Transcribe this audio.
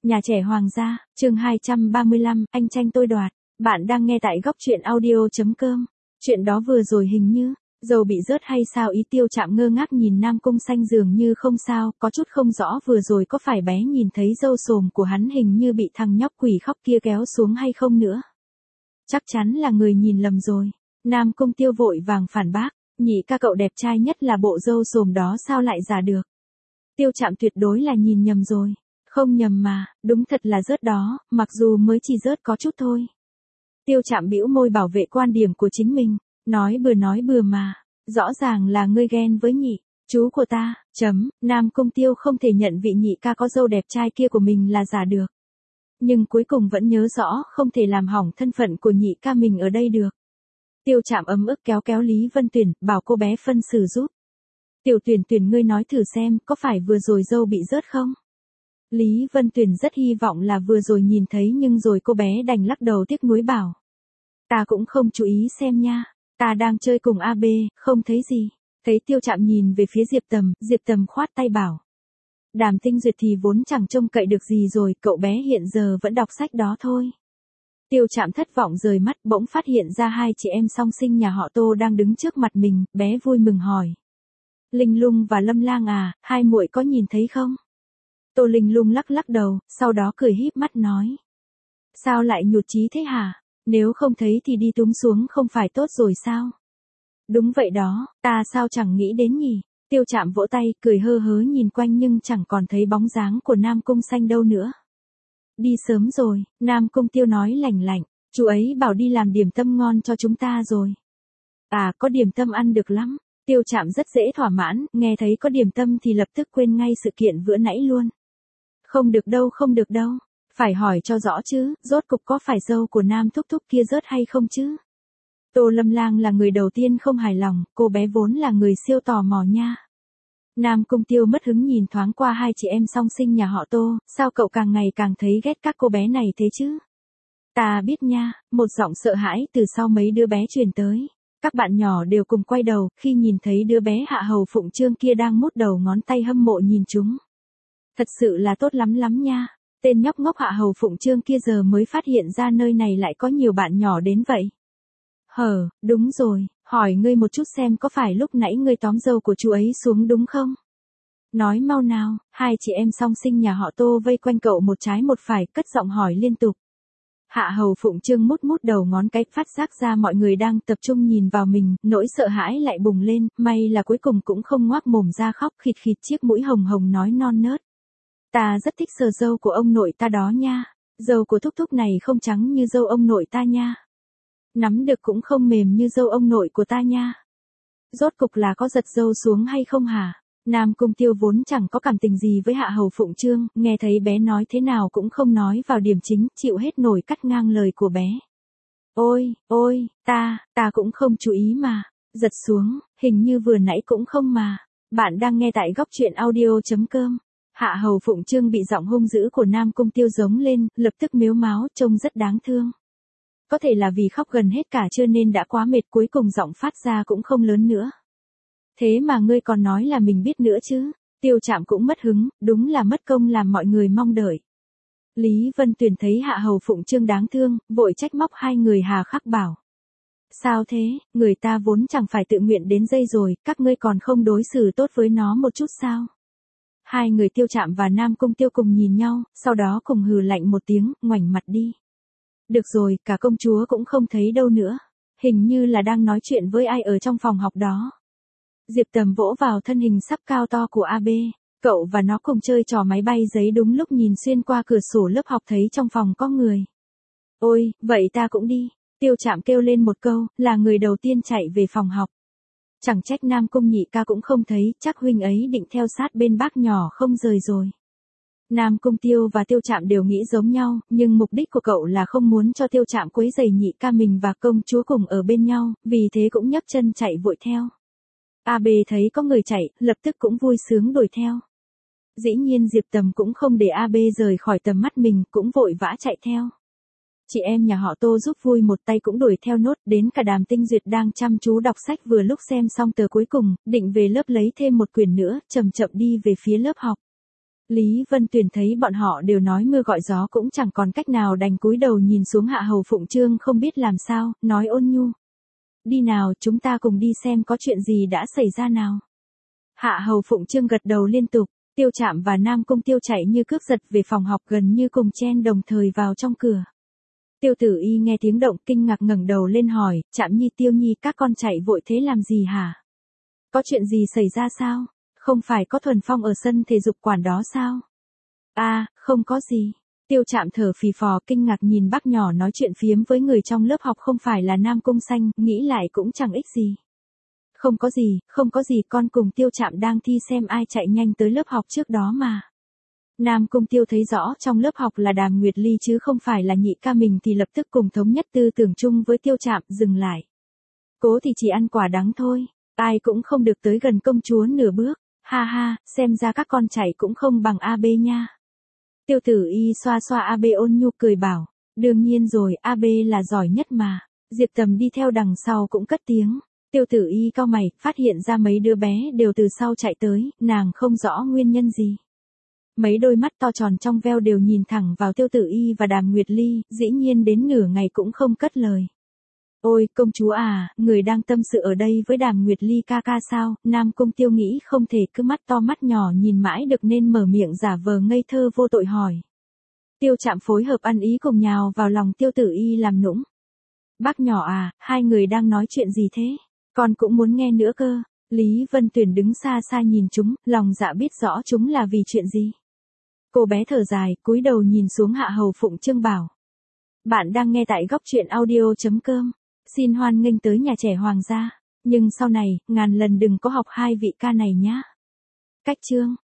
Nhà trẻ Hoàng gia, chương 235, anh tranh tôi đoạt. Bạn đang nghe tại góc truyện audio.com. Chuyện đó vừa rồi hình như, dầu bị rớt hay sao? Ý Tiêu Trạm ngơ ngác nhìn Nam Cung Xanh dường như không sao, có chút không rõ vừa rồi có phải bé nhìn thấy râu xồm của hắn hình như bị thằng nhóc quỷ khóc kia kéo xuống hay không nữa. Chắc chắn là người nhìn lầm rồi. Nam Cung Tiêu vội vàng phản bác, nhị ca cậu đẹp trai nhất là bộ râu xồm đó sao lại giả được. Tiêu Trạm tuyệt đối là nhìn nhầm rồi. Không nhầm mà, đúng thật là rớt đó, mặc dù mới chỉ rớt có chút thôi. Tiêu Trạm bĩu môi bảo vệ quan điểm của chính mình, nói bừa mà, rõ ràng là ngươi ghen với nhị, chú của ta, Nam Cung Tiêu không thể nhận vị nhị ca có dâu đẹp trai kia của mình là giả được. Nhưng cuối cùng vẫn nhớ rõ không thể làm hỏng thân phận của nhị ca mình ở đây được. Tiêu Trạm ấm ức kéo Lý Vân Tuyển, bảo cô bé phân xử giúp. Tiểu Tuyển ngươi nói thử xem, có phải vừa rồi dâu bị rớt không? Lý Vân Tuyển rất hy vọng là vừa rồi nhìn thấy nhưng rồi cô bé đành lắc đầu tiếc nuối bảo. Ta cũng không chú ý xem nha, ta đang chơi cùng AB, không thấy gì. Thấy Tiêu Trạm nhìn về phía Diệp Tầm khoát tay bảo. Đàm Tinh Duyệt thì vốn chẳng trông cậy được gì rồi, cậu bé hiện giờ vẫn đọc sách đó thôi. Tiêu Trạm thất vọng rời mắt, bỗng phát hiện ra hai chị em song sinh nhà họ Tô đang đứng trước mặt mình, bé vui mừng hỏi. Linh Lung và Lâm Lang à, hai muội có nhìn thấy không? Tô Linh Lung lắc đầu, sau đó cười híp mắt nói. Sao lại nhụt chí thế hả? Nếu không thấy thì đi túm xuống không phải tốt rồi sao? Đúng vậy đó, ta sao chẳng nghĩ đến nhỉ? Tiêu Trạm vỗ tay, cười hơ hớ nhìn quanh nhưng chẳng còn thấy bóng dáng của Nam Cung Xanh đâu nữa. Đi sớm rồi, Nam Cung Tiêu nói lành lạnh, chú ấy bảo đi làm điểm tâm ngon cho chúng ta rồi. À, có điểm tâm ăn được lắm. Tiêu Trạm rất dễ thỏa mãn, nghe thấy có điểm tâm thì lập tức quên ngay sự kiện vừa nãy luôn. Không được đâu, phải hỏi cho rõ chứ, rốt cục có phải dâu của Nam Thúc Thúc kia rớt hay không chứ? Tô Lâm Lang là người đầu tiên không hài lòng, cô bé vốn là người siêu tò mò nha. Nam Cung Tiêu mất hứng nhìn thoáng qua hai chị em song sinh nhà họ Tô, sao cậu càng ngày càng thấy ghét các cô bé này thế chứ? Ta biết nha, một giọng sợ hãi từ sau mấy đứa bé truyền tới. Các bạn nhỏ đều cùng quay đầu, khi nhìn thấy đứa bé Hạ Hầu Phụng Trương kia đang mút đầu ngón tay hâm mộ nhìn chúng. Thật sự là tốt lắm nha, tên nhóc ngốc Hạ Hầu Phụng Trương kia giờ mới phát hiện ra nơi này lại có nhiều bạn nhỏ đến vậy. Đúng rồi, hỏi ngươi một chút xem có phải lúc nãy ngươi tóm dâu của chú ấy xuống đúng không? Nói mau nào, hai chị em song sinh nhà họ Tô vây quanh cậu một trái một phải, cất giọng hỏi liên tục. Hạ Hầu Phụng Trương mút đầu ngón cái, phát giác ra mọi người đang tập trung nhìn vào mình, nỗi sợ hãi lại bùng lên, may là cuối cùng cũng không ngoác mồm ra khóc, khịt chiếc mũi hồng hồng nói non nớt. Ta rất thích sờ dâu của ông nội ta đó nha, dâu của Thúc Thúc này không trắng như dâu ông nội ta nha. Nắm được cũng không mềm như dâu ông nội của ta nha. Rốt cục là có giật dâu xuống hay không hả? Nam Cung Tiêu vốn chẳng có cảm tình gì với Hạ Hầu Phụng Trương, nghe thấy bé nói thế nào cũng không nói vào điểm chính, chịu hết nổi cắt ngang lời của bé. Ôi, ta cũng không chú ý mà, giật xuống, hình như vừa nãy cũng không mà. Bạn đang nghe tại góc truyện audio.com. Hạ Hầu Phụng Trương bị giọng hung dữ của Nam Cung Tiêu giống lên, lập tức mếu máo, trông rất đáng thương. Có thể là vì khóc gần hết cả trưa nên đã quá mệt, cuối cùng giọng phát ra cũng không lớn nữa. Thế mà ngươi còn nói là mình biết nữa chứ? Tiêu Trạm cũng mất hứng, đúng là mất công làm mọi người mong đợi. Lý Vân Tuyển thấy Hạ Hầu Phụng Trương đáng thương, vội trách móc hai người hà khắc bảo. Sao thế, người ta vốn chẳng phải tự nguyện đến đây rồi, các ngươi còn không đối xử tốt với nó một chút sao? Hai người Tiêu Trạm và Nam Cung Tiêu cùng nhìn nhau, sau đó cùng hừ lạnh một tiếng, ngoảnh mặt đi. Được rồi, cả công chúa cũng không thấy đâu nữa. Hình như là đang nói chuyện với ai ở trong phòng học đó. Diệp Tầm vỗ vào thân hình sắp cao to của AB. Cậu và nó cùng chơi trò máy bay giấy, đúng lúc nhìn xuyên qua cửa sổ lớp học thấy trong phòng có người. Ôi, vậy ta cũng đi. Tiêu Trạm kêu lên một câu, là người đầu tiên chạy về phòng học. Chẳng trách Nam Cung nhị ca cũng không thấy, chắc huynh ấy định theo sát bên bác nhỏ không rời rồi. Nam Cung Tiêu và Tiêu Trạm đều nghĩ giống nhau, nhưng mục đích của cậu là không muốn cho Tiêu Trạm quấy rầy nhị ca mình và công chúa cùng ở bên nhau, vì thế cũng nhấc chân chạy vội theo. AB thấy có người chạy, lập tức cũng vui sướng đuổi theo. Dĩ nhiên Diệp Tầm cũng không để AB rời khỏi tầm mắt mình, cũng vội vã chạy theo. Chị em nhà họ Tô giúp vui một tay cũng đuổi theo nốt, đến cả Đàm Tinh Duyệt đang chăm chú đọc sách vừa lúc xem xong tờ cuối cùng, định về lớp lấy thêm một quyển nữa, chậm chậm đi về phía lớp học. Lý Vân Tuyền thấy bọn họ đều nói mưa gọi gió cũng chẳng còn cách nào đành cúi đầu nhìn xuống Hạ Hầu Phụng Trương không biết làm sao, nói ôn nhu. Đi nào, chúng ta cùng đi xem có chuyện gì đã xảy ra nào. Hạ Hầu Phụng Trương gật đầu liên tục, Tiêu Trạm và Nam Cung Tiêu chạy như cướp giật về phòng học gần như cùng chen đồng thời vào trong cửa. Tiêu Tử Y nghe tiếng động kinh ngạc ngẩng đầu lên hỏi, Trạm Nhi Tiêu Nhi các con chạy vội thế làm gì hả? Có chuyện gì xảy ra sao? Không phải có Thuần Phong ở sân thể dục quản đó sao? À, không có gì. Tiêu Trạm thở phì phò kinh ngạc nhìn bác nhỏ nói chuyện phiếm với người trong lớp học không phải là Nam Cung Xanh, nghĩ lại cũng chẳng ích gì. Không có gì con cùng Tiêu Trạm đang thi xem ai chạy nhanh tới lớp học trước đó mà. Nam Cung Tiêu thấy rõ trong lớp học là Đàm Nguyệt Ly chứ không phải là nhị ca mình thì lập tức cùng thống nhất tư tưởng chung với Tiêu Trạm dừng lại. Cố thì chỉ ăn quả đắng thôi, ai cũng không được tới gần công chúa nửa bước, ha ha, xem ra các con chạy cũng không bằng AB nha. Tiêu Tử Y xoa xoa AB ôn nhu cười bảo, đương nhiên rồi AB là giỏi nhất mà. Diệp Tầm đi theo đằng sau cũng cất tiếng. Tiêu Tử Y cau mày, phát hiện ra mấy đứa bé đều từ sau chạy tới, nàng không rõ nguyên nhân gì. Mấy đôi mắt to tròn trong veo đều nhìn thẳng vào Tiêu Tử Y và Đàm Nguyệt Ly, dĩ nhiên đến nửa ngày cũng không cất lời. Ôi, công chúa à, người đang tâm sự ở đây với Đàm Nguyệt Ly ca ca sao? Nam Cung Tiêu nghĩ không thể cứ mắt to mắt nhỏ nhìn mãi được nên mở miệng giả vờ ngây thơ vô tội hỏi. Tiêu Trạm phối hợp ăn ý cùng nhào vào lòng Tiêu Tử Y làm nũng. Bác nhỏ à, hai người đang nói chuyện gì thế? Con cũng muốn nghe nữa cơ. Lý Vân Tuyền đứng xa xa nhìn chúng, lòng dạ biết rõ chúng là vì chuyện gì. Cô bé thở dài, cúi đầu nhìn xuống Hạ Hầu Phụng Trương bảo. Bạn đang nghe tại góc truyện audio.com. Xin hoan nghênh tới nhà trẻ Hoàng gia. Nhưng sau này, ngàn lần đừng có học hai vị ca này nhá. Cách chương.